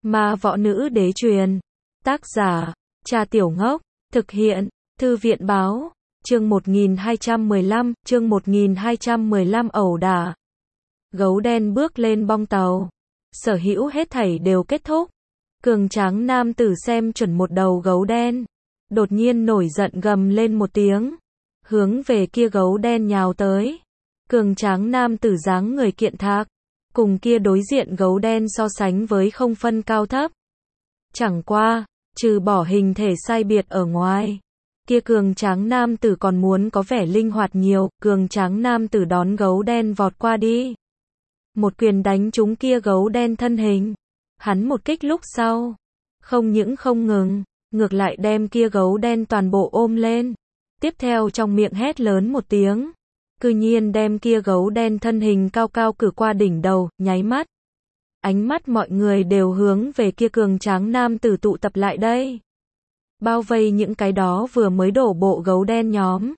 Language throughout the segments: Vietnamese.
Ma võ nữ đế truyền. Tác giả, Trà Tiểu Ngốc. Thực hiện, Thư viện báo. Chương 1215, ẩu đả. Gấu đen bước lên bong tàu. Sở hữu hết thảy đều kết thúc. Cường tráng nam tử xem chuẩn một đầu gấu đen. Đột nhiên nổi giận gầm lên một tiếng. Hướng về kia gấu đen nhào tới. Cường tráng nam tử dáng người kiện thạc. Cùng kia đối diện gấu đen so sánh với không phân cao thấp. Chẳng qua, trừ bỏ hình thể sai biệt ở ngoài. Kia cường tráng nam tử còn muốn có vẻ linh hoạt nhiều. Cường tráng nam tử đón gấu đen vọt qua đi. Một quyền đánh trúng kia gấu đen thân hình. Hắn một kích lúc sau. Không những không ngừng, ngược lại đem kia gấu đen toàn bộ ôm lên. Tiếp theo trong miệng hét lớn một tiếng. Cư nhiên đem kia gấu đen thân hình cao cao cử qua đỉnh đầu, nháy mắt. Ánh mắt mọi người đều hướng về kia cường tráng nam tử tụ tập lại đây. Bao vây những cái đó vừa mới đổ bộ gấu đen nhóm.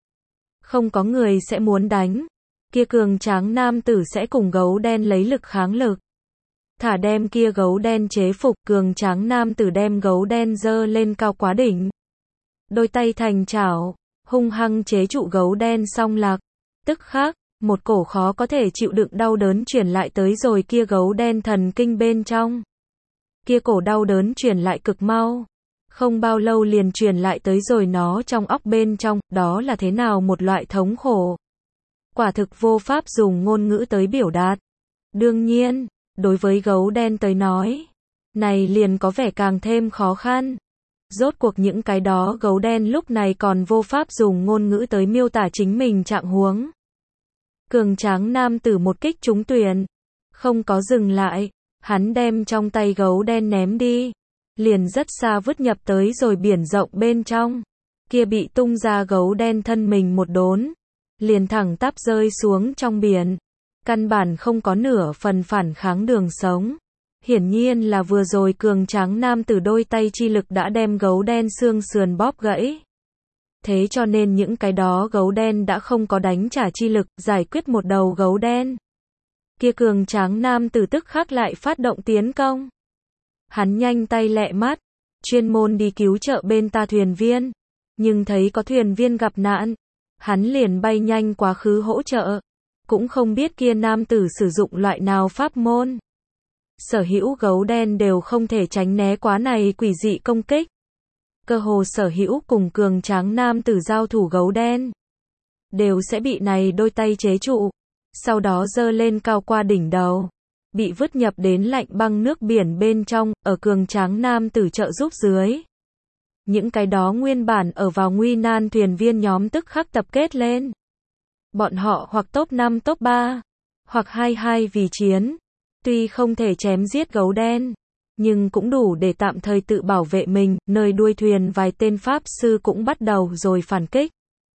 Không có người sẽ muốn đánh. Kia cường tráng nam tử sẽ cùng gấu đen lấy lực kháng lực. Thả đem kia gấu đen chế phục, cường tráng nam tử đem gấu đen dơ lên cao quá đỉnh. Đôi tay thành chảo, hung hăng chế trụ gấu đen song lạc. Tức khắc, một cổ khó có thể chịu đựng đau đớn truyền lại tới rồi kia gấu đen thần kinh bên trong. Kia cổ đau đớn truyền lại cực mau. Không bao lâu liền truyền lại tới rồi nó trong óc bên trong, đó là thế nào một loại thống khổ. Quả thực vô pháp dùng ngôn ngữ tới biểu đạt. Đương nhiên, đối với gấu đen tới nói, này liền có vẻ càng thêm khó khăn. Rốt cuộc những cái đó gấu đen lúc này còn vô pháp dùng ngôn ngữ tới miêu tả chính mình trạng huống. Cường tráng nam tử một kích trúng tuyển. Không có dừng lại. Hắn đem trong tay gấu đen ném đi. Liền rất xa vứt nhập tới rồi biển rộng bên trong. Kia bị tung ra gấu đen thân mình một đốn. Liền thẳng tắp rơi xuống trong biển. Căn bản không có nửa phần phản kháng đường sống. Hiển nhiên là vừa rồi cường tráng nam tử đôi tay chi lực đã đem gấu đen xương sườn bóp gãy. Thế cho nên những cái đó gấu đen đã không có đánh trả chi lực, giải quyết một đầu gấu đen. Kia cường tráng nam tử tức khắc lại phát động tiến công. Hắn nhanh tay lẹ mắt, chuyên môn đi cứu trợ bên ta thuyền viên. Nhưng thấy có thuyền viên gặp nạn, hắn liền bay nhanh quá khứ hỗ trợ. Cũng không biết kia nam tử sử dụng loại nào pháp môn. Sở hữu gấu đen đều không thể tránh né quá này quỷ dị công kích. Cơ hồ sở hữu cùng cường tráng nam tử giao thủ gấu đen đều sẽ bị này đôi tay chế trụ, sau đó dơ lên cao qua đỉnh đầu, bị vứt nhập đến lạnh băng nước biển bên trong. Ở cường tráng nam tử trợ giúp dưới, những cái đó nguyên bản ở vào nguy nan thuyền viên nhóm tức khắc tập kết lên. Bọn họ hoặc top 5 top 3, hoặc 22 vì chiến. Tuy không thể chém giết gấu đen, nhưng cũng đủ để tạm thời tự bảo vệ mình. Nơi đuôi thuyền vài tên pháp sư cũng bắt đầu rồi phản kích.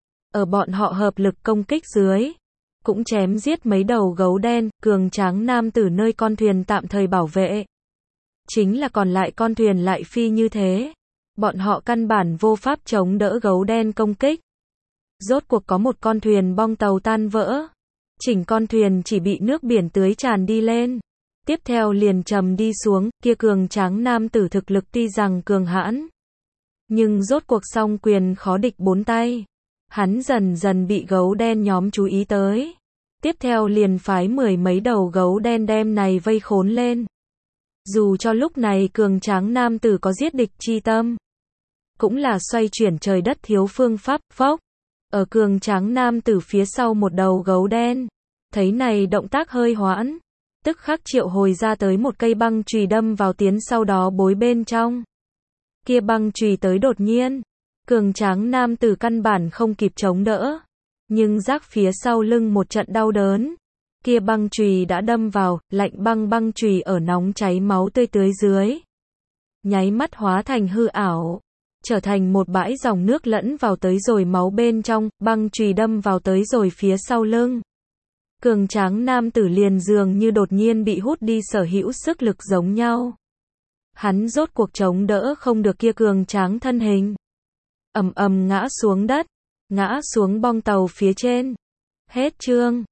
Ở bọn họ hợp lực công kích dưới, cũng chém giết mấy đầu gấu đen. Cường tráng nam tử nơi con thuyền tạm thời bảo vệ, chính là còn lại con thuyền lại phi như thế. Bọn họ căn bản vô pháp chống đỡ gấu đen công kích. Rốt cuộc có một con thuyền bong tàu tan vỡ. Chỉnh con thuyền chỉ bị nước biển tưới tràn đi lên. Tiếp theo liền trầm đi xuống. Kia cường tráng nam tử thực lực tuy rằng cường hãn, nhưng rốt cuộc song quyền khó địch bốn tay. Hắn dần dần bị gấu đen nhóm chú ý tới. Tiếp theo liền phái 10 mấy đầu gấu đen đem này vây khốn lên. Dù cho lúc này cường tráng nam tử có giết địch chi tâm, cũng là xoay chuyển trời đất thiếu phương pháp. Phốc, ở cường tráng nam tử phía sau một đầu gấu đen, thấy này động tác hơi hoãn, tức khắc triệu hồi ra tới một cây băng chùy đâm vào tiến sau đó bối bên trong. Kia băng chùy tới đột nhiên, cường tráng nam tử căn bản không kịp chống đỡ, nhưng giác phía sau lưng một trận đau đớn. Kia băng chùy đã đâm vào, lạnh băng chùy ở nóng cháy máu tươi tưới dưới, nháy mắt hóa thành hư ảo, trở thành một bãi dòng nước lẫn vào tới rồi máu bên trong. Băng chùy đâm vào tới rồi phía sau lưng. Cường tráng nam tử liền dường như đột nhiên bị hút đi sở hữu sức lực giống nhau. Hắn rốt cuộc chống đỡ không được kia cường tráng thân hình. Ầm ầm ngã xuống đất, ngã xuống bong tàu phía trên. Hết chương.